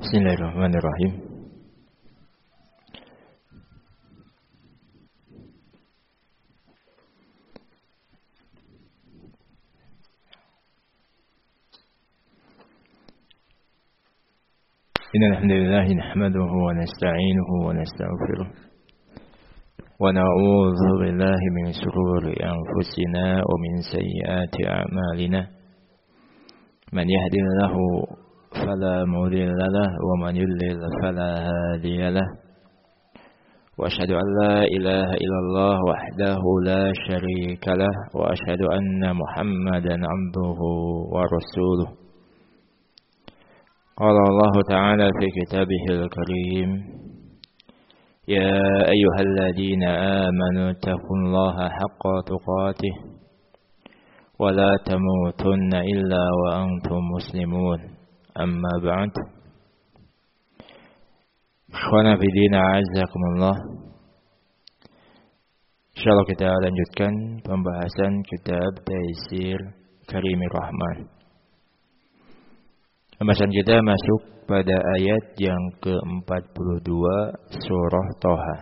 Bismillahirrahmanirrahim. Innal hamdalillah nahmaduhu wa nasta'inuhu wa nastaghfiruh wa na'udzu billahi min shururi anfusina wa min sayyiati a'malina. Man yahdihillahu فلا مضل له ومن يضلل فلا هادي له وأشهد أن لا إله إلا الله وحده لا شريك له وأشهد أن محمدا عبده ورسوله. قال الله تعالى في كتابه الكريم: يا أيها الذين آمنوا اتقوا الله حق تقاته ولا تموتن إلا وأنتم مسلمون. Amma ba'd. Ikhwana fi din, a'azzakumullah. Insyaallah kita lanjutkan pembahasan kitab Taisir Karimir Rahman. Pembahasan kita masuk pada ayat yang ke-42 surah Thaha.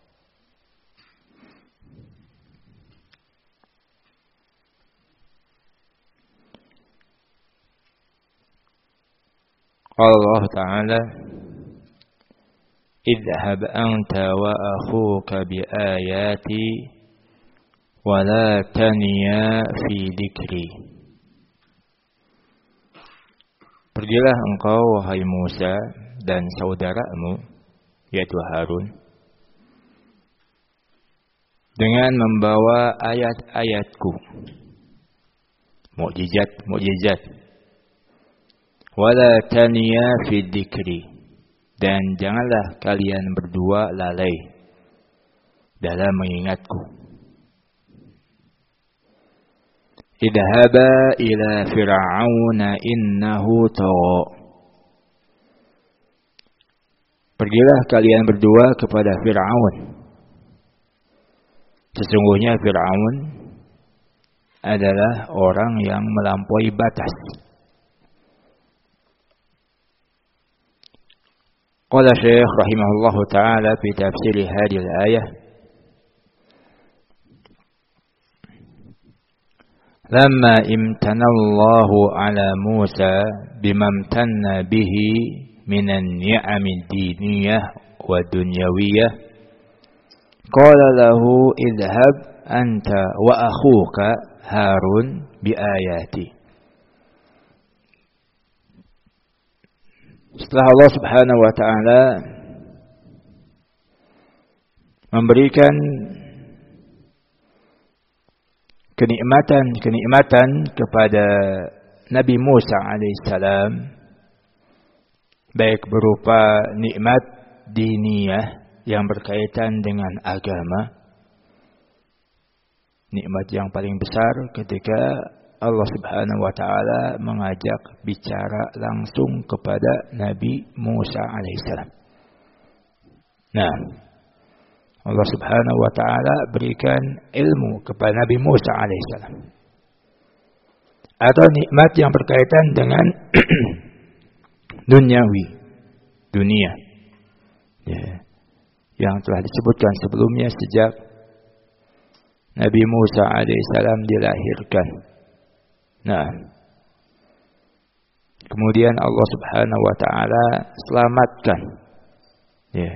Allah Ta'ala: idhhab anta wa akhuka bi ayati wa la taniya fi dhikri. Pergilah engkau wahai Musa dan saudaramu yaitu Harun dengan membawa ayat-ayatku, mukjizat wala taniya fi dzikri, dan janganlah kalian berdua lalai dalam mengingatku. Idhaba ila fir'auna innahu tagha. Pergilah kalian berdua kepada Fir'aun. Sesungguhnya Fir'aun adalah orang yang melampaui batas. Qala Syekh rahimahullahu ta'ala fi tafsir hadhihi al-ayah: lamma imtanallahu ala Musa bima imtanna bihi minan ni'amid diniyah wa dunyawiyah, qala lahu idhhab anta wa akhuka Harun bi ayati. Setelah Allah Subhanahu wa ta'ala memberikan kenikmatan kepada Nabi Musa alaihissalam, baik berupa nikmat diniyah yang berkaitan dengan agama, nikmat yang paling besar ketika Allah Subhanahu wa ta'ala mengajak bicara langsung kepada Nabi Musa alaihissalam. Nah, Allah Subhanahu wa ta'ala berikan ilmu kepada Nabi Musa alaihissalam, atau nikmat yang berkaitan dengan dunia, ya, yang telah disebutkan sebelumnya sejak Nabi Musa alaihissalam dilahirkan. Nah, kemudian Allah Subhanahu wa ta'ala selamatkan, ya,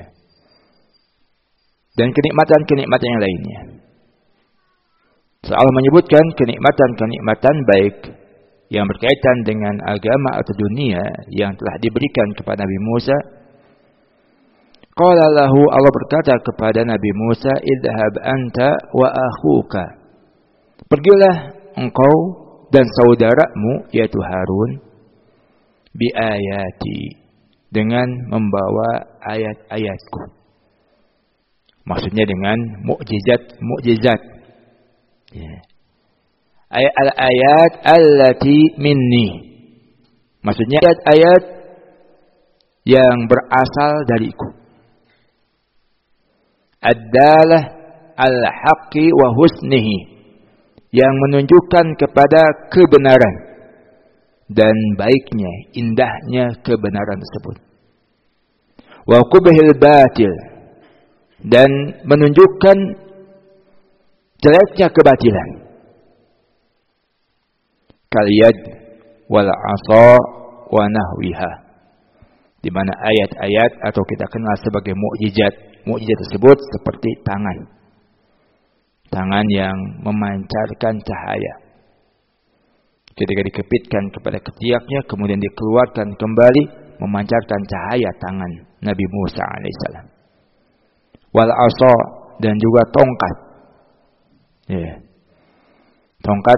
dan kenikmatan-kenikmatan yang lainnya. Allah menyebutkan kenikmatan-kenikmatan baik yang berkaitan dengan agama atau dunia yang telah diberikan kepada Nabi Musa. Qala lahu, Allah berkata kepada Nabi Musa, idhhab anta wa akhuka. Pergilah engkau dan saudaramu yaitu Harun bi ayati, dengan membawa ayat-ayatku. Maksudnya dengan mukjizat. Ya. Ayat allati minni. Maksudnya ayat-ayat yang berasal dariku. Ad-dalah al-haqqi wa husnihi, yang menunjukkan kepada kebenaran dan baiknya, indahnya kebenaran tersebut. wa qubhil batil, dan menunjukkan jeleknya kebatilan. Kal yad wal 'asa wa nahwiha, di mana ayat-ayat atau kita kenal sebagai mukjizat. Mukjizat tersebut seperti tangan yang memancarkan cahaya. Ketika dikepitkan kepada ketiaknya, kemudian dikeluarkan kembali, memancarkan cahaya tangan Nabi Musa alaihissalam. Wal 'asa, dan juga tongkat. Tongkat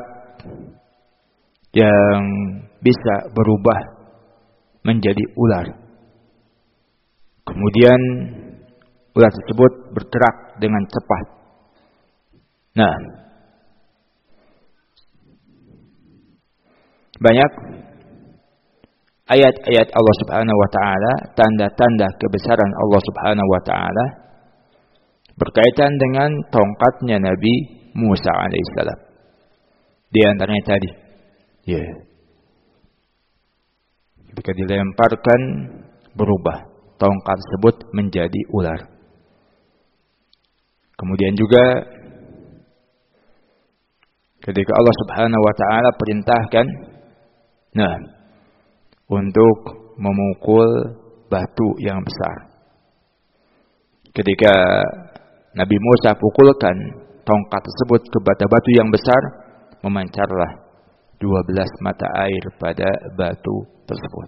yang bisa berubah menjadi ular. Kemudian ular tersebut bergerak dengan cepat. Nah, banyak ayat-ayat Allah Subhanahu wa taala, tanda-tanda kebesaran Allah Subhanahu wa taala berkaitan dengan tongkatnya Nabi Musa alaihissalam. Di antaranya tadi, ketika dilemparkan berubah tongkat tersebut menjadi ular. Kemudian juga ketika Allah Subhanahu wa taala perintahkan untuk memukul batu yang besar. Ketika Nabi Musa pukulkan tongkat tersebut ke batu yang besar, memancarlah 12 mata air pada batu tersebut.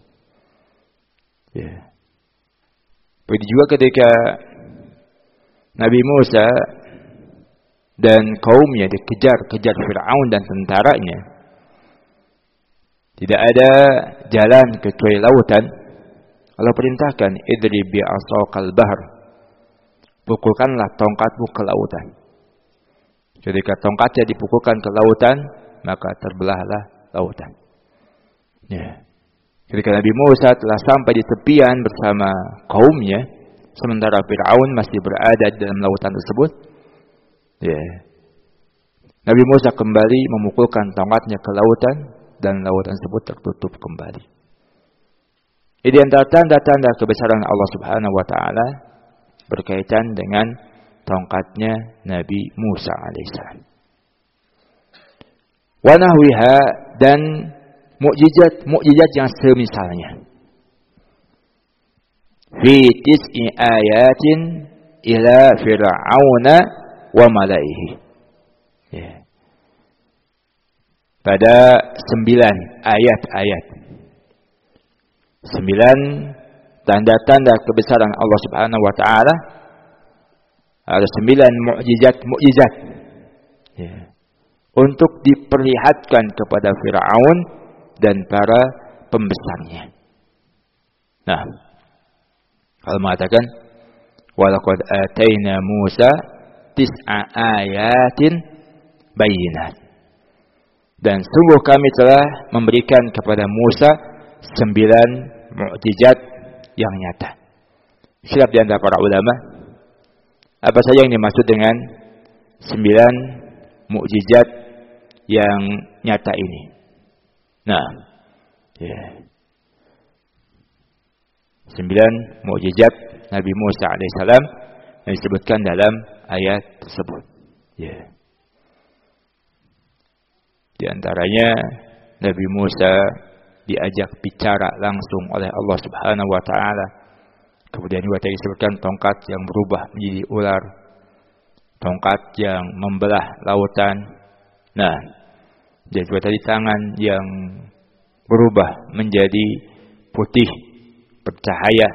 Begitu juga ketika Nabi Musa dan kaumnya dikejar Fir'aun dan tentaranya, tidak ada jalan kecuali lautan. Allah perintahkan, idrib bi'asaqal bahr, pukulkanlah tongkatmu ke lautan. Ketika tongkatnya dipukulkan ke lautan, maka terbelahlah lautan. Ketika Nabi Musa telah sampai di tepian bersama kaumnya, sementara Fir'aun masih berada di dalam lautan tersebut, Nabi Musa kembali memukulkan tongkatnya ke lautan, dan lautan tersebut tertutup kembali. Ini antara tanda-tanda kebesaran Allah Subhanahu wa taala berkaitan dengan tongkatnya Nabi Musa alaihissalam. Wa nahwiha, dan mukjizat yang semisalnya. Fi tis'i ayatin ila fir'auna wa malaihi. Pada 9 ayat-ayat. 9 tanda-tanda kebesaran Allah Subhanahu wa taala. Ada 9 mukjizat untuk diperlihatkan kepada Fir'aun dan para pembesarnya. Nah, Allah mengatakan, walaqad ataina Musa tis'a ayatin bayyinat. Dan sungguh kami telah memberikan kepada Musa 9 mukjizat yang nyata. Khilaf di antara para ulama, apa saja yang dimaksud dengan 9 mukjizat yang nyata ini. Nah, 9 mukjizat Nabi Musa alaihissalam yang disebutkan dalam ayat tersebut. Di antaranya Nabi Musa diajak bicara langsung oleh Allah Subhanahu wa taala. Kemudian juga tadi disebutkan tongkat yang berubah menjadi ular, tongkat yang membelah lautan. Nah, dan juga tadi tangan yang berubah menjadi putih bercahaya.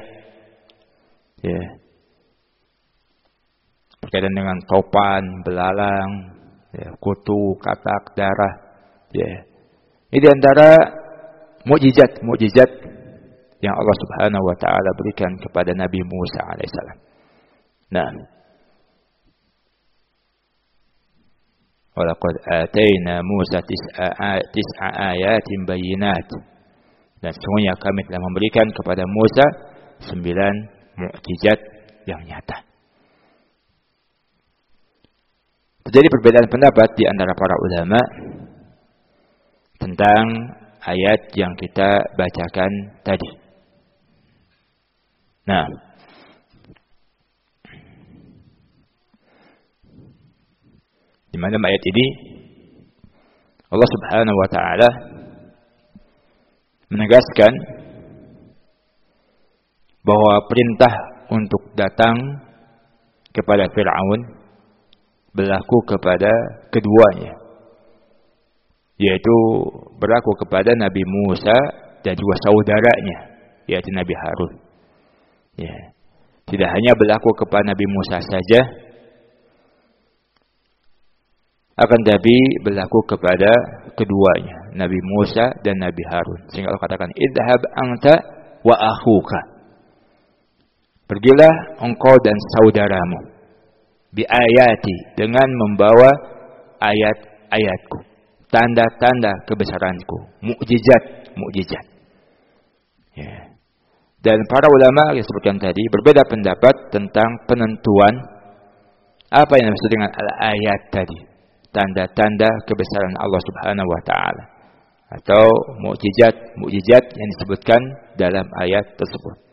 Berkaitan dengan topan, belalang, kutu, katak, darah. Ini antara mukjizat yang Allah Subhanahu wa taala berikan kepada Nabi Musa alaihissalam. Nah, walaqad ataina Musa tis'a ayatin bayyinat. Dan sesungguhnya kami telah memberikan kepada Musa 9 mukjizat yang nyata. Terjadi perbedaan pendapat di antara para ulama tentang ayat yang kita bacakan tadi. Nah, Di mana ayat ini Allah Subhanahu wa taala menegaskan bahwa perintah untuk datang kepada Fir'aun berlaku kepada keduanya, yaitu berlaku kepada Nabi Musa dan juga saudaranya, yaitu Nabi Harun. Ya. Tidak hanya berlaku kepada Nabi Musa saja, akan tapi berlaku kepada keduanya, Nabi Musa dan Nabi Harun. Sehingga Allah katakan, idhab anta wa akhuka. Pergilah engkau dan saudaramu bi ayati, dengan membawa ayat-ayatku, tanda-tanda kebesaranku, mukjizat. Ya. Dan para ulama yang disebutkan tadi berbeda pendapat tentang penentuan apa yang dimaksud dengan ayat tadi, tanda-tanda kebesaran Allah Subhanahu wa taala atau mukjizat yang disebutkan dalam ayat tersebut.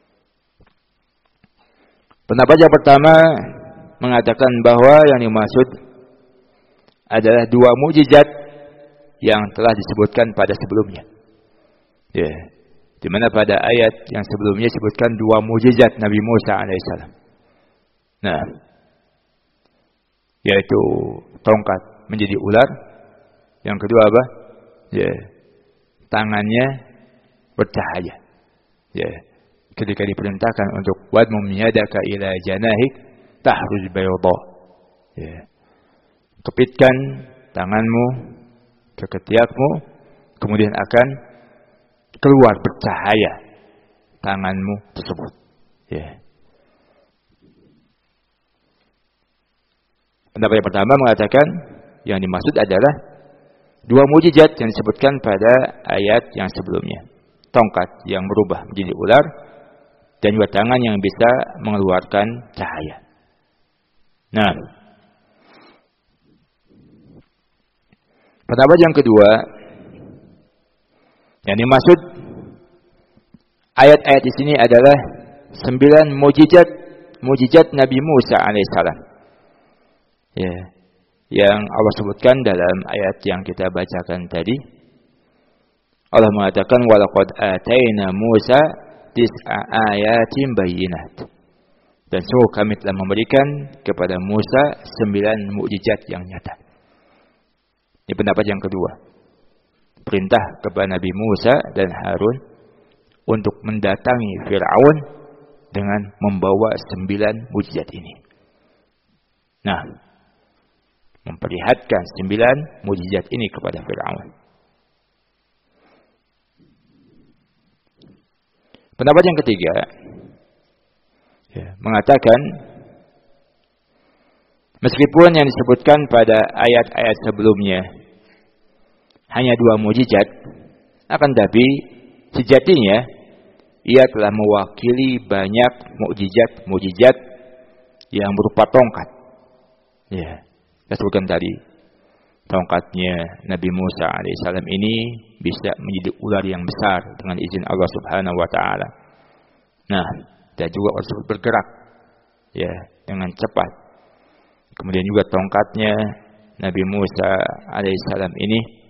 Pendapat yang pertama mengatakan bahwa yang dimaksud adalah dua mukjizat yang telah disebutkan pada sebelumnya. Ya. Di mana pada ayat yang sebelumnya disebutkan dua mukjizat Nabi Musa alaihissalam. Nah, yaitu tongkat menjadi ular. Yang kedua apa? Ya, tangannya bercahaya. Ya, ketika diperintahkan untuk wadmum yadaka ila janahik tahruj bayda. Ya, kepitkan tanganmu ke ketiakmu, kemudian akan keluar bercahaya tanganmu tersebut. Ya. Pendapat yang pertama mengatakan yang dimaksud adalah dua mukjizat yang disebutkan pada ayat yang sebelumnya. Tongkat yang berubah menjadi ular dan juga tangan yang bisa mengeluarkan cahaya. Nah, pendapat yang kedua, yang dimaksud ayat-ayat di sini adalah 9 mukjizat Nabi Musa alaihissalam. Ya, yang Allah sebutkan dalam ayat yang kita bacakan tadi. Allah mengatakan walaqad ataina Musa tis'a ayatin bayyinat. Dan sungguh kami telah memberikan kepada Musa 9 mukjizat yang nyata. Ini pendapat yang kedua. Perintah kepada Nabi Musa dan Harun untuk mendatangi Fir'aun dengan membawa 9 mukjizat ini. Nah, memperlihatkan 9 mukjizat ini kepada Fir'aun. Pendapat yang ketiga mengatakan meskipun yang disebutkan pada ayat-ayat sebelumnya hanya 2 mukjizat, akan tapi sejatinya ia telah mewakili banyak mukjizat yang berupa tongkat. Ya, kita sebutkan tadi, tongkatnya Nabi Musa alaihissalam ini bisa menjadi ular yang besar dengan izin Allah Subhanahu wa taala. Nah, dan juga tersebut bergerak ya dengan cepat. Kemudian juga tongkatnya Nabi Musa alaihissalam ini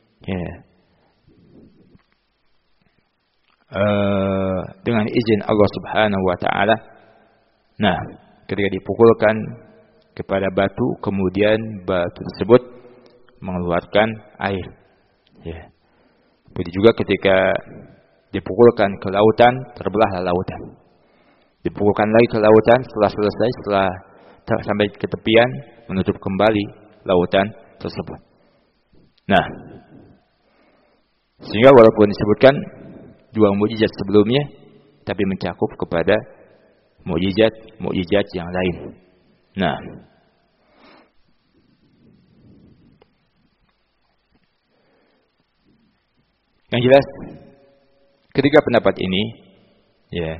dengan izin Allah Subhanahu wa taala. Nah, ketika dipukulkan kepada batu, kemudian batu tersebut mengeluarkan air. Ya. Begitu juga ketika dipukulkan ke lautan, terbelahlah lautan. Dipukulkan lagi ke lautan, setelah selesai, setelah sampai ke tepian, menutup kembali lautan tersebut. Nah, sehingga walaupun disebutkan 2 mukjizat sebelumnya, tapi mencakup kepada mukjizat yang lain. Nah, yang jelas ketiga pendapat ini ya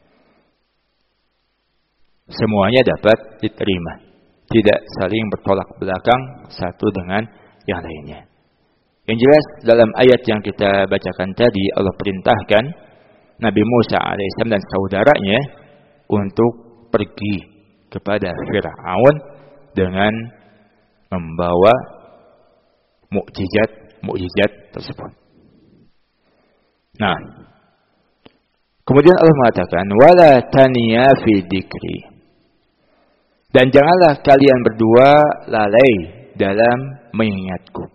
semuanya dapat diterima, tidak saling bertolak belakang satu dengan yang lainnya. Yang jelas dalam ayat yang kita bacakan tadi, Allah perintahkan Nabi Musa alaihissalam dan saudaranya untuk pergi kepada Fir'aun dengan membawa mukjizat tersebut. Nah, kemudian Allah mengatakan wala taniya fi dzikri. Dan janganlah kalian berdua lalai dalam mengingatku.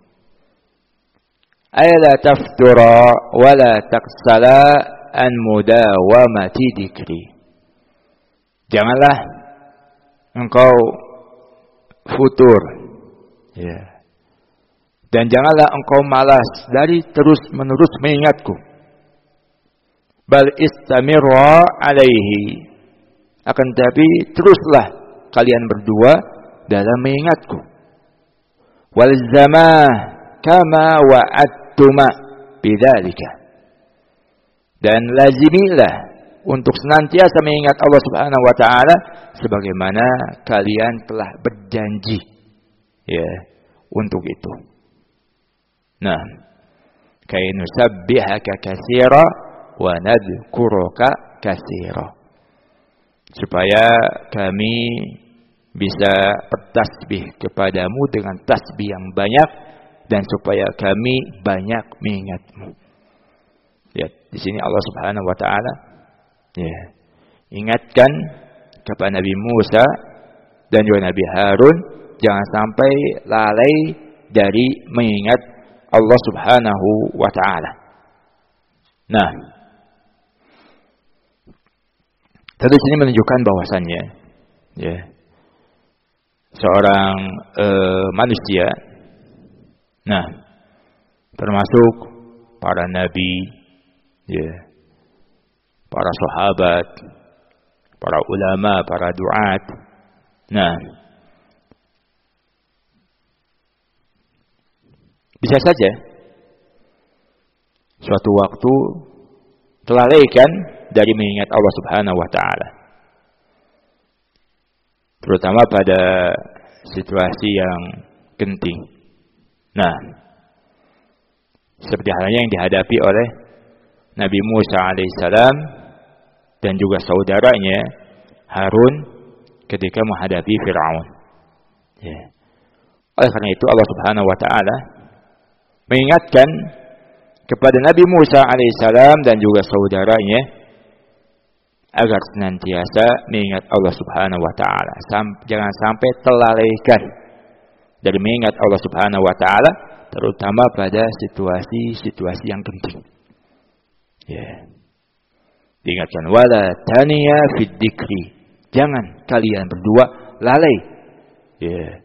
Ayla taftura wala taqsala an mudawamati dzikri. Janganlah engkau futur, ya. Dan janganlah engkau malas dari terus-menerus mengingatku. Bal istamirra alaihi. Akan tetapi teruslah kalian berdua dalam mengingatku. Wal zamah kama wa'adtuma bidzalika. Dan lazimilah untuk senantiasa mengingat Allah Subhanahu wa taala sebagaimana kalian telah berjanji, ya, untuk itu. Nah, kay nusabbihaka katsira wa nadhkuruka katsira. Supaya kami bisa bertasbih kepadamu dengan tasbih yang banyak dan supaya kami banyak mengingatmu. Ya, di sini Allah Subhanahu wa taala, ya, ingatkan kepada Nabi Musa dan juga Nabi Harun jangan sampai lalai dari mengingat Allah Subhanahu wa taala. Nah, tentu sini menunjukkan bahwasannya, ya, seorang manusia, nah, termasuk para nabi, ya, para sahabat, para ulama, para duat, nah, bisa saja suatu waktu terlalaikan dari mengingat Allah Subhanahu wa taala. Terutama pada situasi yang genting. Nah, seperti halnya yang dihadapi oleh Nabi Musa alaihissalam dan juga saudaranya Harun ketika menghadapi Firaun. Ya. Oleh karena itu Allah Subhanahu wa taala mengingatkan kepada Nabi Musa alaihissalam dan juga saudaranya agar senantiasa mengingat Allah Subhanahu wa taala. Jangan sampai terlalaikan dari mengingat Allah Subhanahu wa taala, terutama pada situasi-situasi yang genting. Ya. Diingatkan wala taniya fid dzikri. Jangan kalian berdua lalai, ya,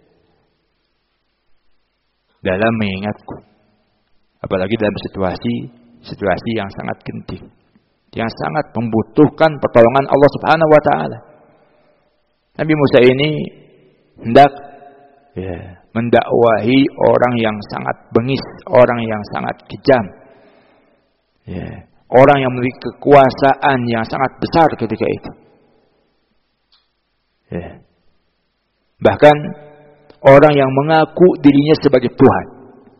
dalam mengingatku. Apalagi dalam situasi yang sangat genting, yang sangat membutuhkan pertolongan Allah Subhanahu wa taala. Nabi Musa ini hendak, ya, mendakwahi orang yang sangat bengis, orang yang sangat kejam, ya, orang yang memiliki kekuasaan yang sangat besar ketika itu, ya. Bahkan orang yang mengaku dirinya sebagai Tuhan.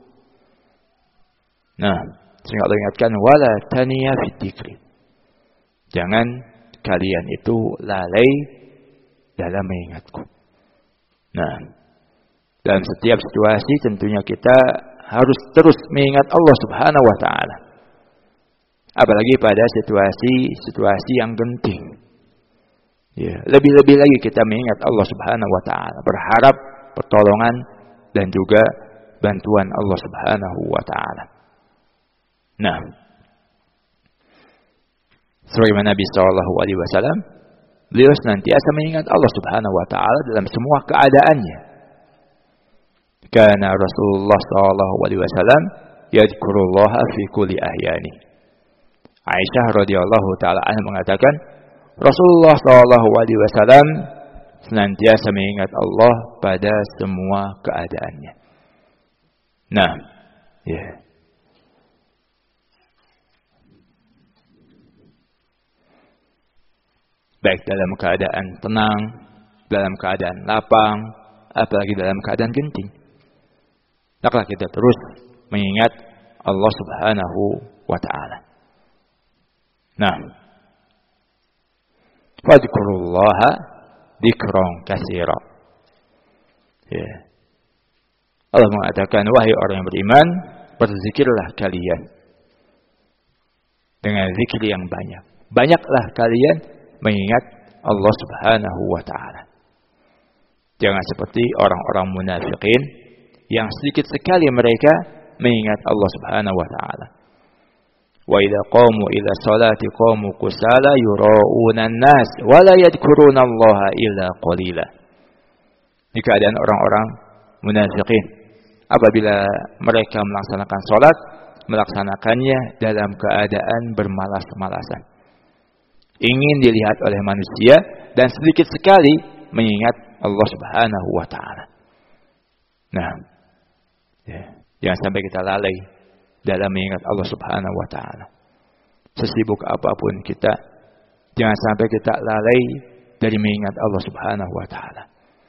Nah, sehingga Allah ingatkan wala taniya fid dzikri. Jangan kalian itu lalai dalam mengingatku. Nah, dalam setiap situasi tentunya kita harus terus mengingat Allah Subhanahu wa taala. Apalagi pada situasi yang genting. Ya, lebih-lebih lagi kita mengingat Allah Subhanahu wa taala, berharap pertolongan dan juga bantuan Allah Subhanahu wa taala. Nah, sebagaimana Nabi SAW, beliau senantiasa mengingat Allah Subhanahu wa taala dalam semua keadaannya. Karena Rasulullah SAW yadhkurullaha fi kulli ahyani. Aisyah radhiyallahu taala anha mengatakan, Rasulullah SAW senantiasa mengingat Allah pada semua keadaannya. Nah, ya. Baik dalam keadaan tenang, dalam keadaan lapang, apalagi dalam keadaan genting. Maka kita terus mengingat Allah Subhanahu wa taala. Nah, fadhkurullaha dzikran katsira. Ya. Allah mengatakan, wahai orang yang beriman, berzikirlah kalian dengan zikir yang banyak. Banyaklah kalian mengingat Allah Subhanahu wa ta'ala. Jangan seperti orang-orang munafikin yang sedikit sekali mereka mengingat Allah Subhanahu wa ta'ala. Wa idza qamu ila salati qamu kusala yura'una an-nas wa la yadhkuruna Allah illa qalila. Di keadaan orang-orang munafikin, apabila mereka melaksanakan salat, melaksanakannya dalam keadaan bermalas-malasan, ingin dilihat oleh manusia, dan sedikit sekali mengingat Allah Subhanahu wa ta'ala. Nah, jangan sampai kita lalai dalam mengingat Allah Subhanahu wa ta'ala. Sesibuk apapun kita, jangan sampai kita lalai dari mengingat Allah Subhanahu wa ta'ala.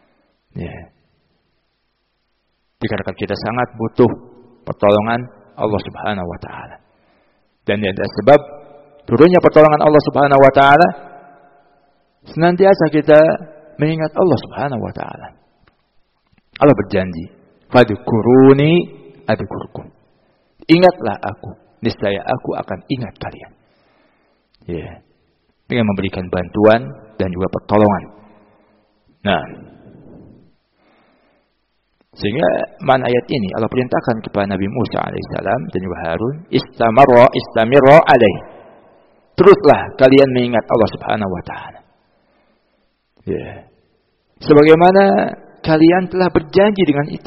Dikarenakan kita sangat butuh pertolongan Allah Subhanahu wa ta'ala. Dan ada sebab turunnya pertolongan Allah Subhanahu wa ta'ala, senantiasa kita mengingat Allah Subhanahu wa ta'ala. Allah berjanji, fadhkuruni adzkurkum. Ingatlah aku, niscaya aku akan ingat kalian. Dengan memberikan bantuan dan juga pertolongan. Nah, sehingga mana ayat ini Allah perintahkan kepada Nabi Musa alaihissalam dan juga Harun, istamirra alaih. Teruslah kalian mengingat Allah Subhanahu wa ta'ala. Sebagaimana kalian telah berjanji dengan itu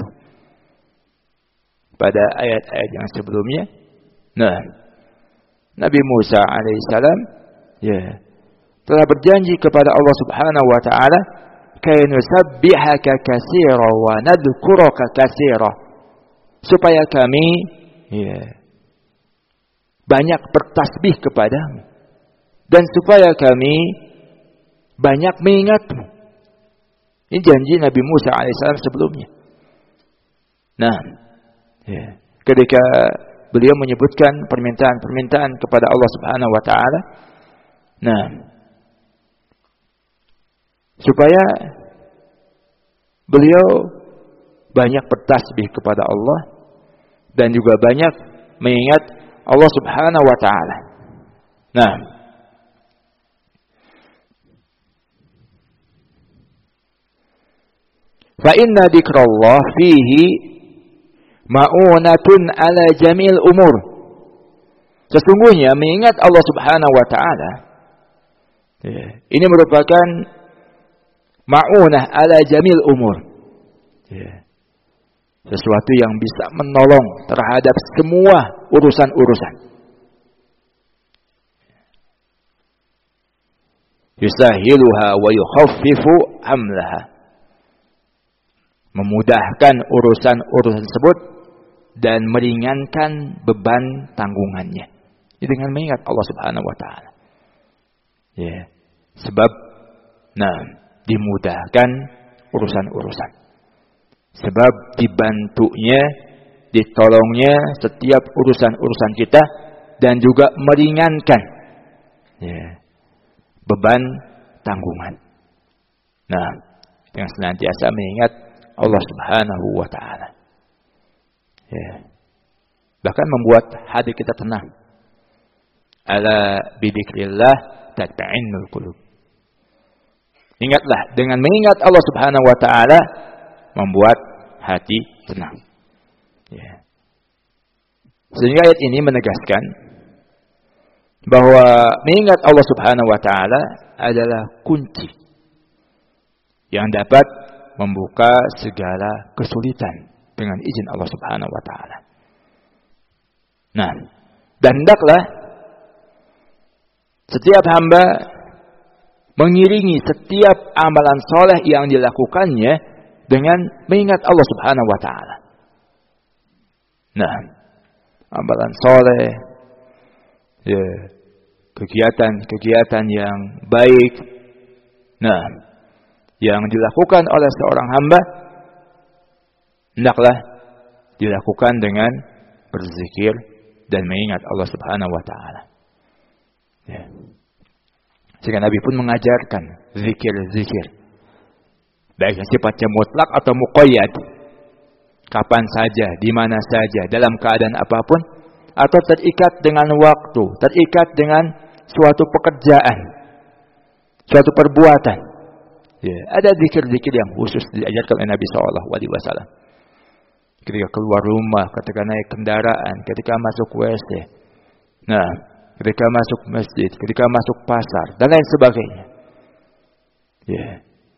pada ayat-ayat yang sebelumnya. Nah, Nabi Musa alaihissalam telah berjanji kepada Allah Subhanahu wa ta'ala, kay nusabbihaka katsira wa nadhkuraka katsira, supaya kami banyak bertasbih kepadamu dan supaya kami banyak mengingatmu. Ini janji Nabi Musa alaihissalam sebelumnya. Nah, ketika beliau menyebutkan permintaan-permintaan kepada Allah Subhanahu wa ta'ala, nah, supaya beliau banyak bertasbih kepada Allah dan juga banyak mengingat Allah Subhanahu wa ta'ala. Nah, fa inna dzikrallah fihi ma'unatun ala jamil umur. Sesungguhnya mengingat Allah Subhanahu wa ta'ala ini merupakan ma'unah ala jamil umur. Sesuatu yang bisa menolong terhadap semua urusan-urusan. Yusahiluha wa yukhaffifu hamlaha. Memudahkan urusan-urusan tersebut dan meringankan beban tanggungannya. Ini dengan mengingat Allah Subhanahu wa ta'ala. Sebab dimudahkan urusan-urusan. Sebab dibantunya, ditolongnya setiap urusan-urusan kita dan juga meringankan beban tanggungan. Nah, dengan senantiasa mengingat Allah Subhanahu wa ta'ala. Bahkan membuat hati kita tenang. Ala bidzikrillah tatma'innul qulub. Ingatlah, dengan mengingat Allah Subhanahu wa ta'ala membuat hati tenang. Sehingga ayat ini menegaskan bahwa mengingat Allah Subhanahu wa ta'ala adalah kunci yang dapat membuka segala kesulitan dengan izin Allah Subhanahu wa ta'ala. Nah, dan hendaklah setiap hamba mengiringi setiap amalan soleh yang dilakukannya dengan mengingat Allah Subhanahu wa ta'ala. Nah, amalan soleh, kegiatan-kegiatan yang baik, nah, yang dilakukan oleh seorang hamba, hendaklah dilakukan dengan berzikir dan mengingat Allah Subhanahu wa ta'ala. Sehingga Nabi pun mengajarkan zikir-zikir, baik yang sifatnya mutlak atau muqayyad. kapan saja, di mana saja, dalam keadaan apapun, atau terikat dengan waktu, terikat dengan suatu pekerjaan, suatu perbuatan. Ya, ada zikir-zikir yang khusus diajarkan oleh Nabi SAW. Ketika keluar rumah, ketika naik kendaraan, ketika masuk WC, nah, ketika masuk masjid, ketika masuk pasar, dan lain sebagainya. Ya.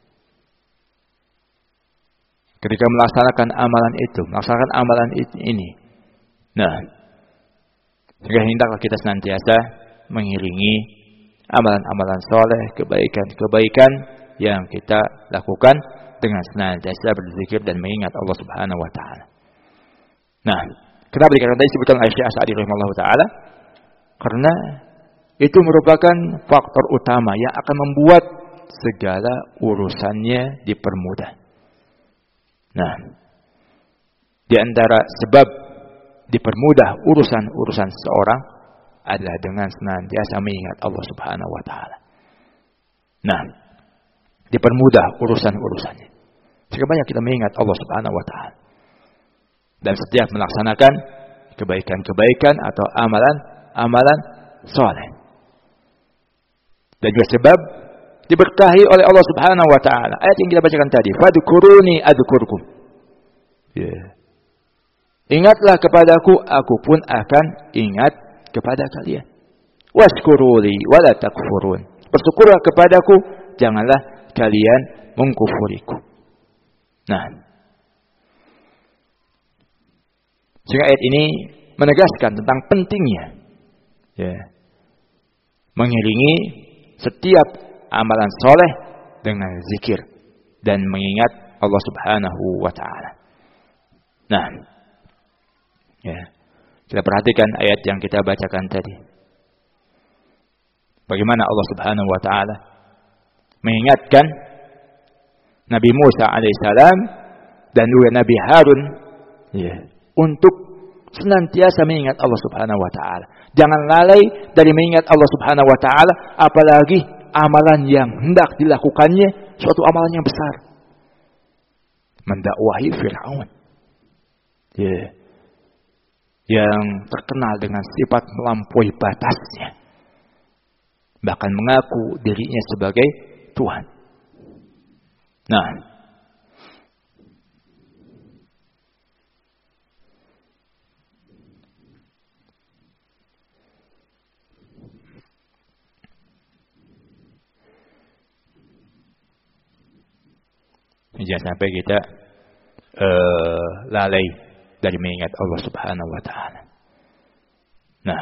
Ketika melaksanakan amalan itu, melaksanakan amalan ini. Nah, sehingga hendaklah kita senantiasa mengiringi amalan-amalan soleh, kebaikan-kebaikan yang kita lakukan dengan senantiasa berzikir dan mengingat Allah Subhanahu wa taala. Nah, kenapa dikatakan tadi disebutkan Syekh As-Sa'di rahimahullah taala? Karena itu merupakan faktor utama yang akan membuat segala urusannya dipermudah. Nah, di antara sebab dipermudah urusan-urusan seseorang adalah dengan senantiasa mengingat Allah Subhanahu wa taala. Nah, dipermudah urusan-urusannya. Sehingga banyak kita mengingat Allah Subhanahu wa taala. Dan setiap melaksanakan kebaikan-kebaikan atau amalan soleh. Dan juga sebab diberkahi oleh Allah Subhanahu wa taala. Ayat yang kita bacakan tadi, fadkuruni adzkurkum. Ya. Ingatlah kepadaku, aku pun akan ingat kepada kalian. Washkuruli wala takfurun. Bersyukurlah kepadaku, janganlah kalian mengkufuriku. Nah, sehingga ayat ini menegaskan tentang pentingnya mengiringi setiap amalan soleh dengan zikir dan mengingat Allah Subhanahu wa taala. Nah, kita perhatikan ayat yang kita bacakan tadi. Bagaimana Allah Subhanahu wa taala mengingatkan Nabi Musa alaihissalam dan juga Nabi Harun untuk senantiasa mengingat Allah Subhanahu wa taala. Jangan lalai dari mengingat Allah Subhanahu wa taala, apalagi amalan yang hendak dilakukannya suatu amalan yang besar. Mendakwahi Fir'aun. Yang terkenal dengan sifat melampaui batasnya. Bahkan mengaku dirinya sebagai Tuhan. Nah, jangan sampai kita lalai dari mengingat Allah Subhanahu wa taala. Nah,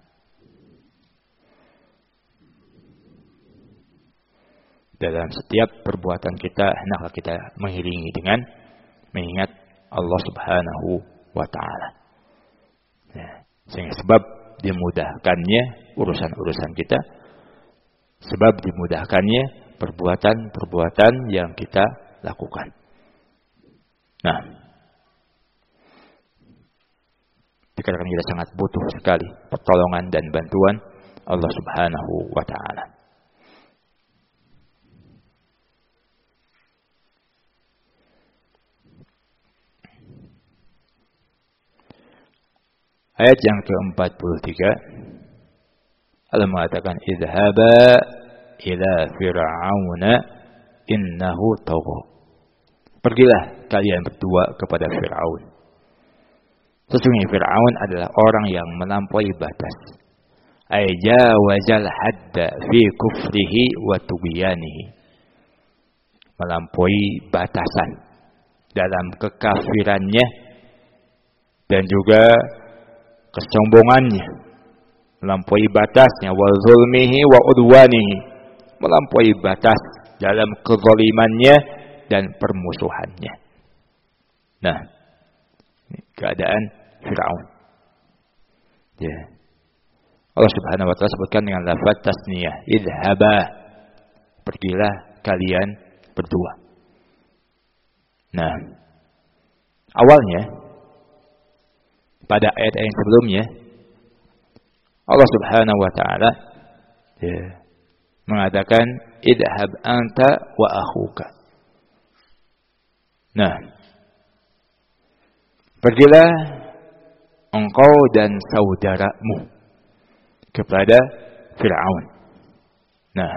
dalam setiap perbuatan kita hendaklah kita mengiringi dengan mengingat Allah Subhanahu wa taala. Sehingga sebab dimudahkannya urusan-urusan kita, sebab dimudahkannya perbuatan-perbuatan yang kita lakukan. Nah, dikarenakan kita sangat butuh sekali pertolongan dan bantuan Allah Subhanahu wa taala. Ayat yang ke-43 Allah mengatakan idhaba ila fir'auna innahu tagha. Pergilah kalian berdua kepada Fir'aun. Sesungguhnya Fir'aun adalah orang yang melampaui batas. Ajawazal hadda fi kufrihi wa tughyanihi. Melampaui batasan dalam kekafirannya dan juga kesombongannya. Melampaui batasnya wa zulmihi wa udwanihi. Melampaui batas dalam kezalimannya dan permusuhannya. Nah, keadaan Fir'aun. Allah Subhanahu wa taala sebutkan dengan lafaz tasniyah, idhaba. Pergilah kalian berdua. Nah, awalnya pada ayat-ayat yang sebelumnya Allah Subhanahu wa taala mengatakan idhab anta wa akhuka. Nah, pergilah engkau dan saudaramu kepada Fir'aun. Nah,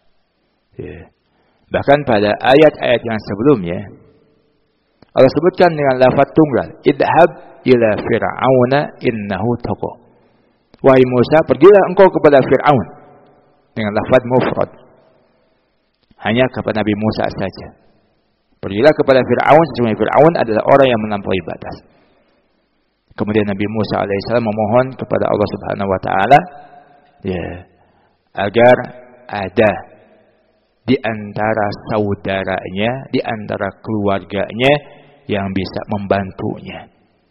bahkan pada ayat-ayat yang sebelumnya Allah sebutkan dengan lafaz tunggal, idhab ila fir'auna innahu tagha. Wahai Musa, pergilah engkau kepada Fir'aun, dengan lafaz mufrad. Hanya kepada Nabi Musa saja. Pergilah kepada Fir'aun, sesungguhnya Fir'aun adalah orang yang melampaui batas. Kemudian Nabi Musa alaihissalam memohon kepada Allah Subhanahu wa taala agar ada di antara saudaranya, di antara keluarganya yang bisa membantunya.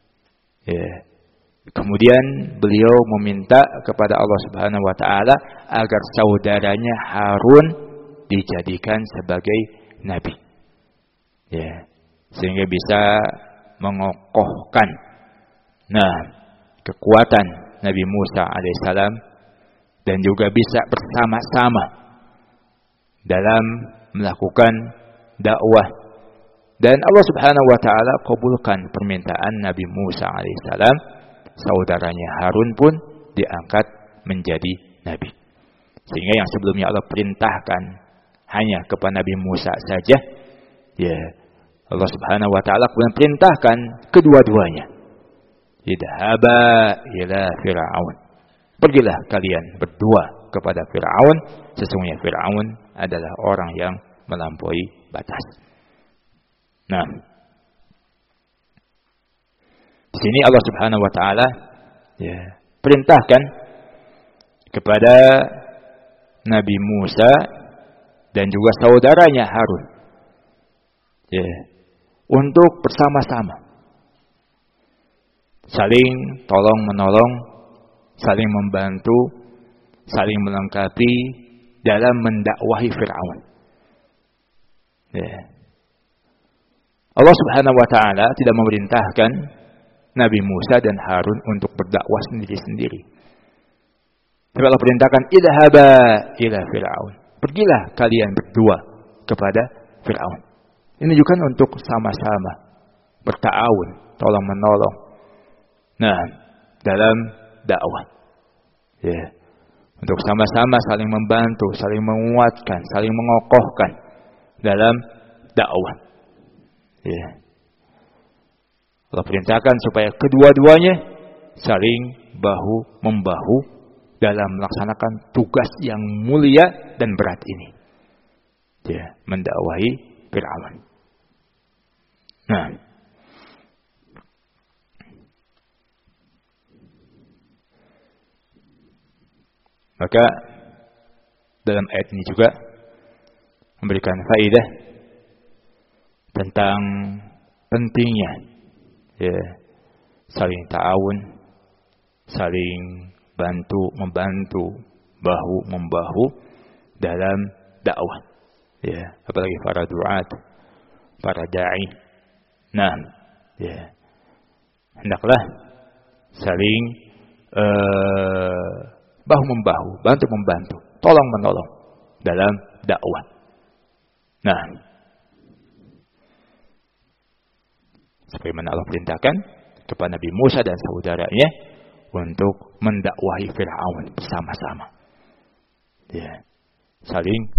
Kemudian beliau meminta kepada Allah Subhanahu wa taala agar saudaranya Harun dijadikan sebagai nabi. Sehingga bisa mengokohkan kekuatan Nabi Musa alaihissalam dan juga bisa bersama-sama dalam melakukan dakwah. Dan Allah Subhanahu wa taala kabulkan permintaan Nabi Musa alaihissalam, saudaranya Harun pun diangkat menjadi nabi. Sehingga yang sebelumnya Allah perintahkan hanya kepada Nabi Musa saja, Allah Subhanahu wa taala kemudian perintahkan kedua-duanya. Idhaba ila Fir'aun. Pergilah kalian berdua kepada Fir'aun, sesungguhnya Fir'aun adalah orang yang melampaui batas. Nah, di sini Allah Subhanahu wa taala perintahkan kepada Nabi Musa dan juga saudaranya Harun untuk bersama-sama saling tolong menolong, saling membantu, saling melengkapi dalam mendakwahi Fir'aun. Allah Subhanahu wa taala tidak memerintahkan Nabi Musa dan Harun untuk berdakwah sendiri-sendiri. Tapi Allah perintahkan idhaba ila Fir'aun. Pergilah kalian berdua kepada Fir'aun. Ini juga untuk sama-sama berta'awun, tolong menolong. Dalam dakwah. Untuk sama-sama saling membantu, saling menguatkan, saling mengokohkan dalam dakwah. Allah perintahkan supaya kedua-duanya saling bahu-membahu dalam melaksanakan tugas yang mulia dan berat ini. Mendakwahi Fir'aun. Maka dalam ayat ini juga memberikan faedah tentang pentingnya saling ta'awun, saling membantu, bahu-membahu dalam dakwah. Apalagi para duat, para da'i. Hendaklah saling bahu-membahu, bantu-membantu, tolong-menolong dalam dakwah. Sebagaimana Allah perintahkan kepada Nabi Musa dan saudaranya untuk mendakwahi Fir'aun bersama-sama. Saling